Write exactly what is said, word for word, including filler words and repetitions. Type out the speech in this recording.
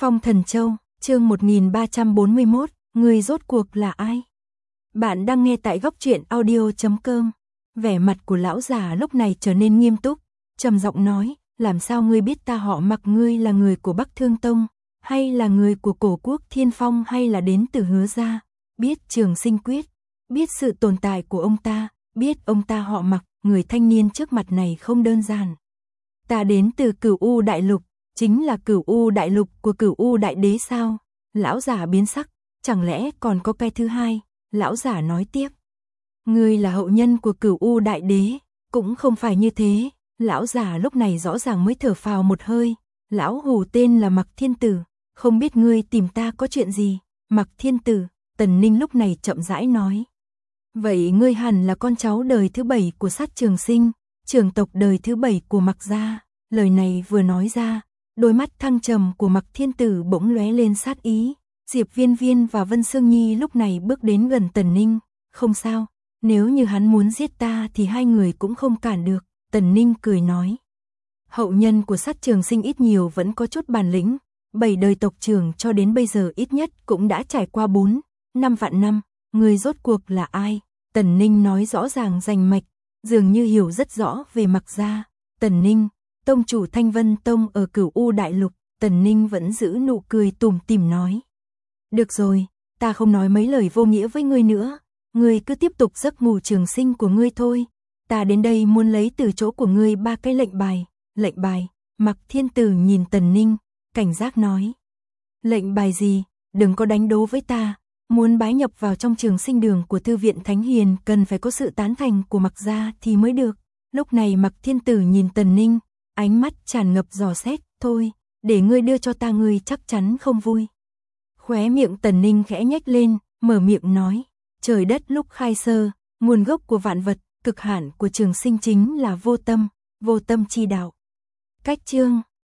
Phong Thần Châu, chương một nghìn ba trăm bốn mươi mốt, người rốt cuộc là ai? Bạn đang nghe tại góc truyện audio chấm com. Vẻ mặt của lão già lúc này trở nên nghiêm túc, trầm giọng nói, làm sao ngươi biết ta họ Mặc, ngươi là người của Bắc Thương Tông, hay là người của Cổ Quốc Thiên Phong, hay là đến từ Hứa gia? Biết Trường Sinh Quyết, biết sự tồn tại của ông ta, biết ông ta họ Mặc, người thanh niên trước mặt này không đơn giản. Ta đến từ Cửu U Đại Lục, chính là Cửu U Đại Lục của Cửu U Đại Đế sao? Lão giả biến sắc, chẳng lẽ còn có cái thứ hai? Lão giả nói tiếp, ngươi là hậu nhân của Cửu U Đại Đế, cũng không phải như thế. Lão giả lúc này rõ ràng mới thở phào một hơi. Lão hù tên là Mặc Thiên Tử, không biết ngươi tìm ta có chuyện gì? Mặc Thiên Tử, Tần Ninh lúc này chậm rãi nói, vậy ngươi hẳn là con cháu đời thứ bảy của Sát Trường Sinh, trưởng tộc đời thứ bảy của Mặc gia. Lời này vừa nói ra, đôi mắt thăng trầm của Mặc Thiên Tử bỗng lóe lên sát ý. Diệp Viên Viên và Vân Sương Nhi lúc này bước đến gần Tần Ninh, không sao, nếu như hắn muốn giết ta thì hai người cũng không cản được. Tần Ninh cười nói, hậu nhân của Sát Trường Sinh ít nhiều vẫn có chút bản lĩnh, bảy đời tộc trưởng cho đến bây giờ ít nhất cũng đã trải qua bốn, năm vạn năm, người rốt cuộc là ai? Tần Ninh nói rõ ràng rành mạch, dường như hiểu rất rõ về Mặc gia. Tần Ninh, tông chủ Thanh Vân Tông ở Cửu U Đại Lục. Tần Ninh vẫn giữ nụ cười tủm tỉm nói, được rồi, ta không nói mấy lời vô nghĩa với ngươi nữa, ngươi cứ tiếp tục giấc ngủ trường sinh của ngươi thôi. Ta đến đây muốn lấy từ chỗ của ngươi ba cái lệnh bài. Lệnh bài? Mặc Thiên Tử nhìn Tần Ninh, cảnh giác nói, lệnh bài gì? Đừng có đánh đố với ta. Muốn bái nhập vào trong trường sinh đường của Thư viện Thánh Hiền cần phải có sự tán thành của Mặc gia thì mới được. Lúc này Mặc Thiên Tử nhìn Tần Ninh, ánh mắt tràn ngập dò xét, thôi, để ngươi đưa cho ta, ngươi chắc chắn không vui. Khóe miệng Tần Ninh khẽ nhếch lên, mở miệng nói, trời đất lúc khai sơ, nguồn gốc của vạn vật, cực hạn của trường sinh chính là vô tâm, vô tâm chi đạo. Cách chương